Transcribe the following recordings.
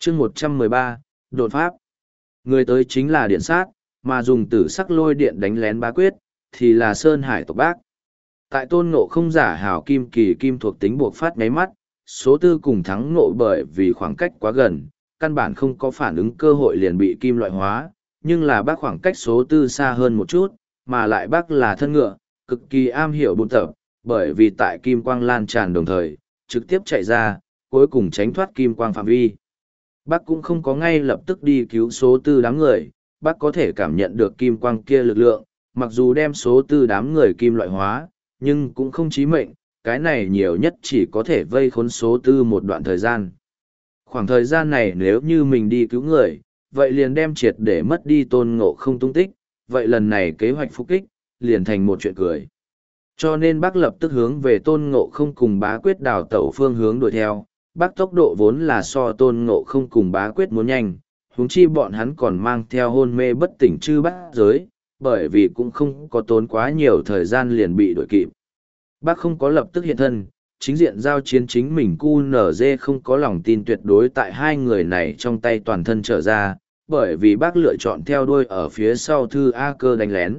chương 113, đột pháp. Người tới chính là điện sát, mà dùng tử sắc lôi điện đánh lén bá quyết, thì là Sơn Hải tộc Bác. Tại Tôn Ngộ không giả hảo kim kỳ kim thuộc tính buộc phát nháy mắt, số tư cùng thắng ngộ bởi vì khoảng cách quá gần, căn bản không có phản ứng cơ hội liền bị kim loại hóa, nhưng là Bác khoảng cách số tư xa hơn một chút, mà lại Bác là thân ngựa, cực kỳ am hiểu buôn tập, bởi vì tại kim quang lan tràn đồng thời, trực tiếp chạy ra, cuối cùng tránh thoát kim quang phạm vi. Bác cũng không có ngay lập tức đi cứu số tư đám người, bác có thể cảm nhận được kim quang kia lực lượng, mặc dù đem số tư đám người kim loại hóa, nhưng cũng không chí mệnh, cái này nhiều nhất chỉ có thể vây khốn số tư một đoạn thời gian. Khoảng thời gian này nếu như mình đi cứu người, vậy liền đem triệt để mất đi Tôn Ngộ không tung tích, vậy lần này kế hoạch phục kích, liền thành một chuyện cười. Cho nên bác lập tức hướng về Tôn Ngộ không cùng bá quyết đào tẩu phương hướng đuổi theo, bác tốc độ vốn là so Tôn Ngộ không cùng bá quyết muốn nhanh, huống chi bọn hắn còn mang theo hôn mê bất tỉnh chư bát giới, bởi vì cũng không có tốn quá nhiều thời gian liền bị đuổi kịp. Bác không có lập tức hiện thân, chính diện giao chiến chính mình QNZ không có lòng tin tuyệt đối tại hai người này trong tay toàn thân trở ra, bởi vì bác lựa chọn theo đuôi ở phía sau Thư A Cơ đánh lén.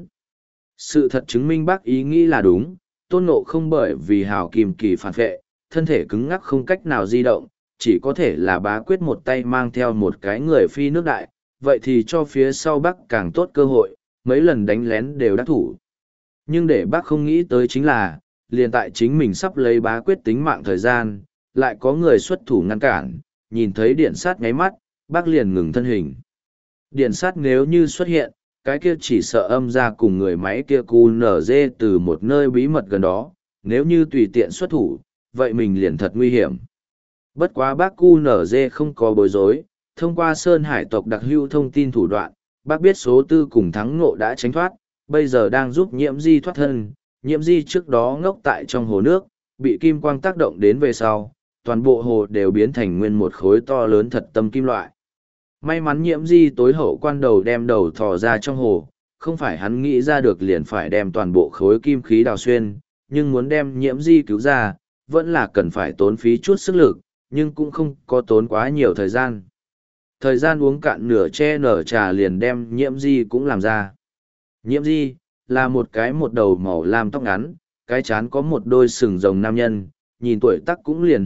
Sự thật chứng minh bác ý nghĩ là đúng, Tôn Ngộ không bởi vì hào kim kỳ phản vệ, thân thể cứng ngắc không cách nào di động, chỉ có thể là bá quyết một tay mang theo một cái người phi nước đại, vậy thì cho phía sau bác càng tốt cơ hội, mấy lần đánh lén đều đắc thủ. Nhưng để bác không nghĩ tới chính là, liền tại chính mình sắp lấy bá quyết tính mạng thời gian, lại có người xuất thủ ngăn cản, nhìn thấy điện sát ngáy mắt, bác liền ngừng thân hình. Điện sát nếu như xuất hiện, cái kia chỉ sợ âm ra cùng người máy kia QNZ từ một nơi bí mật gần đó, nếu như tùy tiện xuất thủ, vậy mình liền thật nguy hiểm. Bất quá bác QNZ không có bối rối, thông qua Sơn Hải tộc đặc hữu thông tin thủ đoạn, bác biết số tư cùng thắng ngộ đã tránh thoát, bây giờ đang giúp nhiễm di thoát thân. Nhiễm di trước đó ngốc tại trong hồ nước, bị kim quang tác động đến về sau, toàn bộ hồ đều biến thành nguyên một khối to lớn thật tâm kim loại. May mắn nhiễm di tối hậu quan đầu đem đầu thò ra trong hồ, không phải hắn nghĩ ra được liền phải đem toàn bộ khối kim khí đào xuyên, nhưng muốn đem nhiễm di cứu ra, vẫn là cần phải tốn phí chút sức lực, nhưng cũng không có tốn quá nhiều thời gian. Thời gian uống cạn nửa che nở trà liền đem nhiễm di cũng làm ra. Nhiễm di là một cái một đầu màu lam tóc ngắn, cái chán có một đôi sừng rồng nam nhân, nhìn tuổi tác cũng liền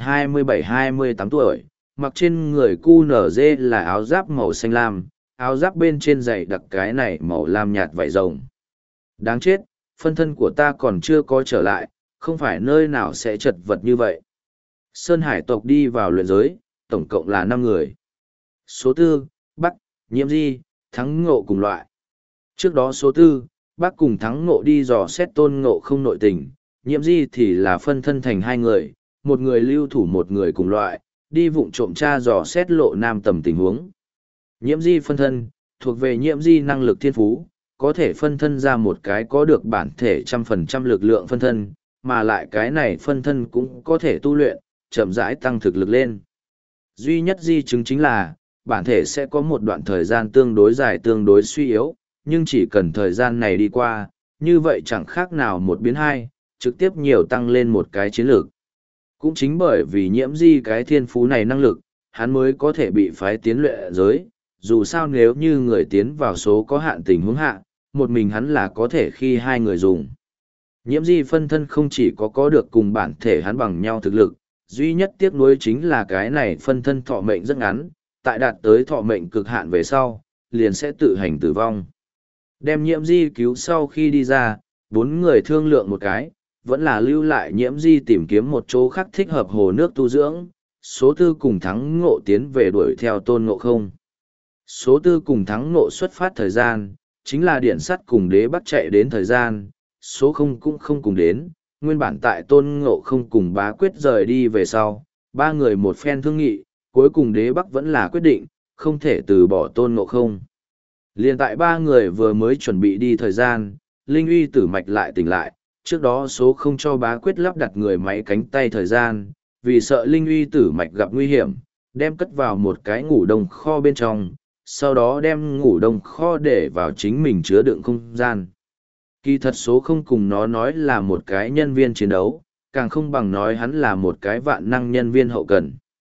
27-28 tuổi, mặc trên người QNZ là áo giáp màu xanh lam, áo giáp bên trên giày đặc cái này màu lam nhạt vảy rồng. Đáng chết, phân thân của ta còn chưa có trở lại, không phải nơi nào sẽ chật vật như vậy. Sơn Hải tộc đi vào luyện giới, tổng cộng là 5 người. Số tư, Bắc, Nhiễm di, Thắng Ngộ cùng loại. Trước đó số tư, Bắc cùng Thắng Ngộ đi dò xét Tôn Ngộ không nội tình, Nhiễm di thì là phân thân thành 2 người, một người lưu thủ một người cùng loại, đi vụng trộm tra dò xét Lộ Nam tầm tình huống. Nhiễm di phân thân, thuộc về Nhiễm di năng lực thiên phú, có thể phân thân ra một cái có được bản thể 100% lực lượng phân thân, mà lại cái này phân thân cũng có thể tu luyện, chậm rãi tăng thực lực lên. Duy nhất di chứng chính là, bản thể sẽ có một đoạn thời gian tương đối dài tương đối suy yếu, nhưng chỉ cần thời gian này đi qua, như vậy chẳng khác nào một biến hai, trực tiếp nhiều tăng lên một cái chiến lược. Cũng chính bởi vì nhiễm di cái thiên phú này năng lực, hắn mới có thể bị phái tiến luyện giới, dù sao nếu như người tiến vào số có hạn tình huống hạ, một mình hắn là có thể khi 2 người dùng. Nhiễm di phân thân không chỉ có được cùng bản thể hắn bằng nhau thực lực, duy nhất tiếc nuối chính là cái này phân thân thọ mệnh rất ngắn, tại đạt tới thọ mệnh cực hạn về sau, liền sẽ tự hành tử vong. Đem nhiễm di cứu sau khi đi ra, 4 người thương lượng một cái, vẫn là lưu lại nhiễm di tìm kiếm một chỗ khác thích hợp hồ nước tu dưỡng, số tư cùng Thắng Ngộ tiến về đuổi theo Tôn Ngộ không. Số tư cùng Thắng Ngộ xuất phát thời gian, chính là điện sắt cùng Đế Bắc chạy đến thời gian, số không cũng không cùng đến, nguyên bản tại Tôn Ngộ không cùng bá quyết rời đi về sau, 3 người một phen thương nghị, cuối cùng Đế Bắc vẫn là quyết định, không thể từ bỏ Tôn Ngộ không. Liên tại 3 người vừa mới chuẩn bị đi thời gian, Linh Uy Tử Mạch lại tỉnh lại, trước đó số không cho bá quyết lắp đặt người máy cánh tay thời gian, vì sợ Linh Uy Tử Mạch gặp nguy hiểm, đem cất vào một cái ngủ đông kho bên trong, sau đó đem ngủ đông kho để vào chính mình chứa đựng không gian. Kỳ thật số không cùng nó nói là một cái nhân viên chiến đấu, càng không bằng nói hắn là một cái vạn năng nhân viên hậu cần.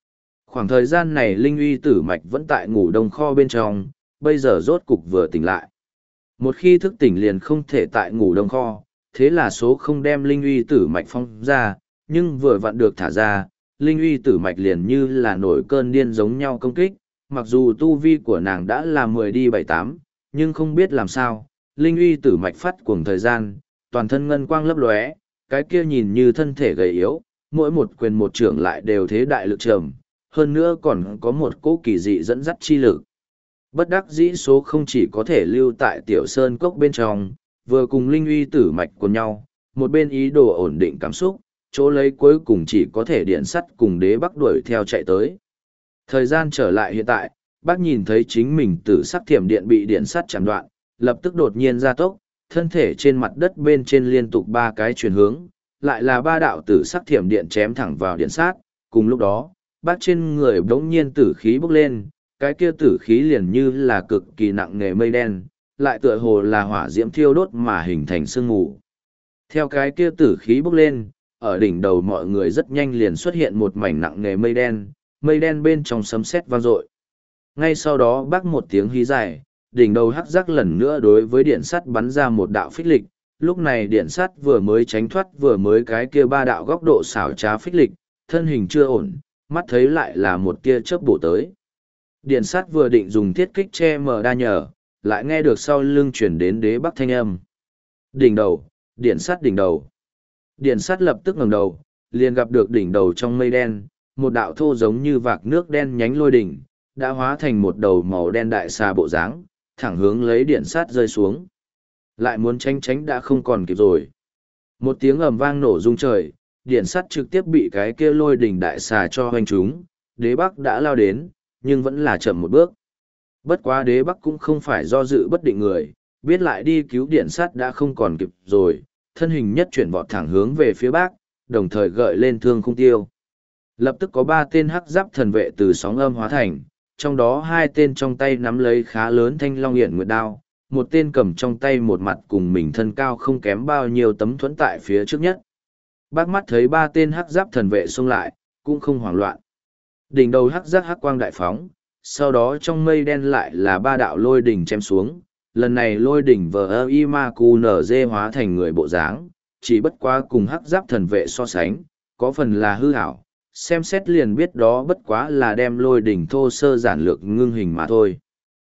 Khoảng thời gian này Linh uy tử mạch vẫn tại ngủ đông kho bên trong, bây giờ rốt cục vừa tỉnh lại. Một khi thức tỉnh liền không thể tại ngủ đông kho, thế là số không đem Linh uy tử mạch phong ra, nhưng vừa vặn được thả ra, Linh uy tử mạch liền như là nổi cơn điên giống nhau công kích, mặc dù tu vi của nàng đã là 10 đi 7-8, nhưng không biết làm sao, Linh uy tử mạch phát cuồng thời gian, toàn thân ngân quang lấp lóe, cái kia nhìn như thân thể gầy yếu, mỗi một quyền một trưởng lại đều thế đại lực trầm, hơn nữa còn có một cỗ kỳ dị dẫn dắt chi lực. Bất đắc dĩ số không chỉ có thể lưu tại tiểu sơn cốc bên trong, vừa cùng Linh uy tử mạch của nhau, một bên ý đồ ổn định cảm xúc, chỗ lấy cuối cùng chỉ có thể điện sắt cùng đế bắc đuổi theo chạy tới. Thời gian trở lại hiện tại, bác nhìn thấy chính mình tử sắc thiểm điện bị điện sắt chạm đoạn, lập tức đột nhiên ra tốc, thân thể trên mặt đất bên trên liên tục 3 cái chuyển hướng, lại là 3 đạo tử sắc thiểm điện chém thẳng vào điện sát. Cùng lúc đó, bác trên người bỗng nhiên tử khí bốc lên, cái kia tử khí liền như là cực kỳ nặng nề mây đen, lại tựa hồ là hỏa diễm thiêu đốt mà hình thành sương mù. Theo cái kia tử khí bốc lên, ở đỉnh đầu mọi người rất nhanh liền xuất hiện một mảnh nặng nề mây đen bên trong sấm sét vang dội. Ngay sau đó bác một tiếng hí dài, đỉnh đầu hắc giác lần nữa đối với điện sắt bắn ra một đạo phích lịch, lúc này điện sắt vừa mới tránh thoát vừa mới cái kia 3 đạo góc độ xảo trá phích lịch, thân hình chưa ổn, mắt thấy lại là một tia chớp bổ tới. Điện sắt vừa định dùng thiết kích che mờ đa nhờ, lại nghe được sau lưng chuyển đến đế bắc thanh âm. Đỉnh đầu, điện sắt đỉnh đầu. Điện sắt lập tức ngẩng đầu, liền gặp được đỉnh đầu trong mây đen, một đạo thô giống như vạc nước đen nhánh lôi đỉnh, đã hóa thành một đầu màu đen đại xà bộ dáng, thẳng hướng lấy điện sắt rơi xuống. Lại muốn tránh đã không còn kịp rồi. Một tiếng ầm vang nổ rung trời, điện sắt trực tiếp bị cái kia lôi đỉnh đại xà cho hoành trúng, đế bắc đã lao đến, nhưng vẫn là chậm một bước. Bất quá đế bắc cũng không phải do dự bất định người, biết lại đi cứu điện sắt đã không còn kịp rồi, thân hình nhất chuyển vọt thẳng hướng về phía bắc, đồng thời gợi lên thương khung tiêu. Lập tức có 3 tên hắc giáp thần vệ từ sóng âm hóa thành, trong đó 2 tên trong tay nắm lấy khá lớn thanh long hiển nguyệt đao, một tên cầm trong tay một mặt cùng mình thân cao không kém bao nhiêu tấm thuẫn tại phía trước nhất. Bác mắt thấy 3 tên hắc giáp thần vệ xông lại, cũng không hoảng loạn. Đỉnh đầu hắc giác hắc quang đại phóng, sau đó trong mây đen lại là 3 đạo lôi đỉnh chém xuống, lần này lôi đỉnh vờ y ma cu nở dê hóa thành người bộ dáng, chỉ bất quá cùng hắc giáp thần vệ so sánh, có phần là hư hảo, xem xét liền biết đó bất quá là đem lôi đỉnh thô sơ giản lược ngưng hình mà thôi.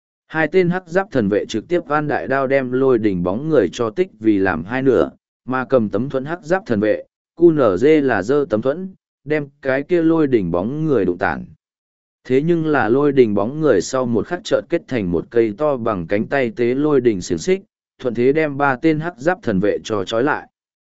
2 tên hắc giáp thần vệ trực tiếp van đại đao đem lôi đỉnh bóng người cho tích vì làm 2 nửa, mà cầm tấm thuẫn hắc giáp thần vệ, cu nở dê là dơ tấm thuẫn, đem cái kia lôi đỉnh bóng người đụng tản. Thế nhưng là lôi đỉnh bóng người sau một khắc chợt kết thành một cây to bằng cánh tay tế lôi đỉnh xiềng xích, thuận thế đem 3 tên hắc giáp thần vệ cho trói lại.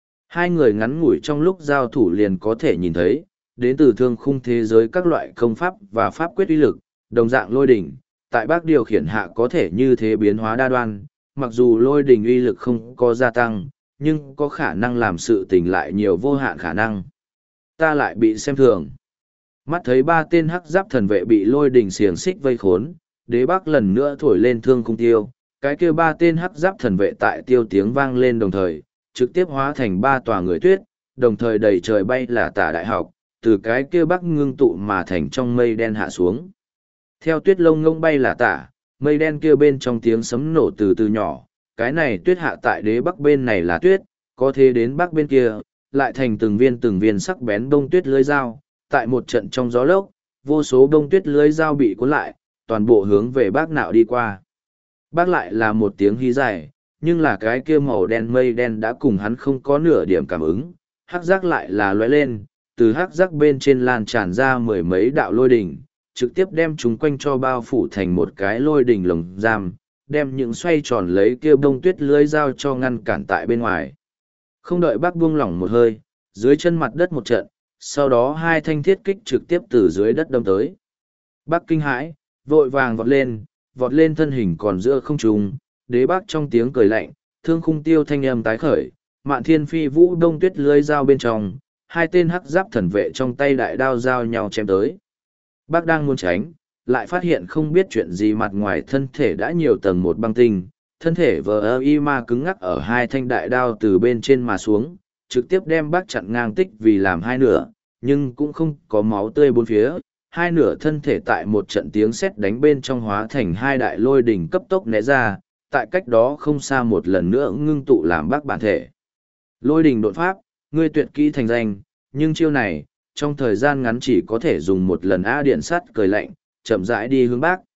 2 người ngắn ngủi trong lúc giao thủ liền có thể nhìn thấy, đến từ thương khung thế giới các loại công pháp và pháp quyết uy lực, đồng dạng lôi đỉnh, tại bác điều khiển hạ có thể như thế biến hóa đa đoan, mặc dù lôi đỉnh uy lực không có gia tăng, nhưng có khả năng làm sự tình lại nhiều vô hạn khả năng. Ta lại bị xem thường. Mắt thấy 3 tên hắc giáp thần vệ bị lôi đỉnh xiềng xích vây khốn, đế bắc lần nữa thổi lên thương khung tiêu, cái kia 3 tên hắc giáp thần vệ tại tiêu tiếng vang lên đồng thời, trực tiếp hóa thành 3 tòa người tuyết, đồng thời đầy trời bay là tả đại học, từ cái kia bắc ngưng tụ mà thành trong mây đen hạ xuống. Theo tuyết lông ngông bay là tả, mây đen kia bên trong tiếng sấm nổ từ từ nhỏ, cái này tuyết hạ tại đế bắc bên này là tuyết, có thế đến bắc bên kia, lại thành từng viên sắc bén bông tuyết lưới dao, tại một trận trong gió lốc, vô số bông tuyết lưới dao bị cuốn lại, toàn bộ hướng về bác nạo đi qua. Bác lại là một tiếng hí dài, nhưng là cái kia màu đen mây đen đã cùng hắn không có nửa điểm cảm ứng, hắc giác lại là lóe lên, từ hắc giác bên trên lan tràn ra 10 mấy đạo lôi đỉnh, trực tiếp đem chúng quanh cho bao phủ thành một cái lôi đỉnh lồng giam, đem những xoay tròn lấy kia bông tuyết lưới dao cho ngăn cản tại bên ngoài. Không đợi bác buông lỏng một hơi, dưới chân mặt đất một trận, sau đó 2 thanh thiết kích trực tiếp từ dưới đất đâm tới. Bác kinh hãi, vội vàng vọt lên thân hình còn giữa không trung, đế bác trong tiếng cười lạnh, thương khung tiêu thanh âm tái khởi, mạn thiên phi vũ đông tuyết lưới dao bên trong, 2 tên hắc giáp thần vệ trong tay đại đao giao nhau chém tới. Bác đang muốn tránh, lại phát hiện không biết chuyện gì mặt ngoài thân thể đã nhiều tầng một băng tinh, thân thể vờ y ma cứng ngắc ở 2 thanh đại đao từ bên trên mà xuống, trực tiếp đem bác chặn ngang tích vì làm 2 nửa, nhưng cũng không có máu tươi bốn phía, hai nửa thân thể tại một trận tiếng sét đánh bên trong hóa thành hai đại lôi đỉnh cấp tốc né ra, tại cách đó không xa một lần nữa ngưng tụ làm bác bản thể. Lôi đỉnh đột pháp, ngươi tuyệt kỹ thành danh, nhưng chiêu này, trong thời gian ngắn chỉ có thể dùng một lần. A Điện Sắt cười lạnh, chậm rãi đi hướng bác.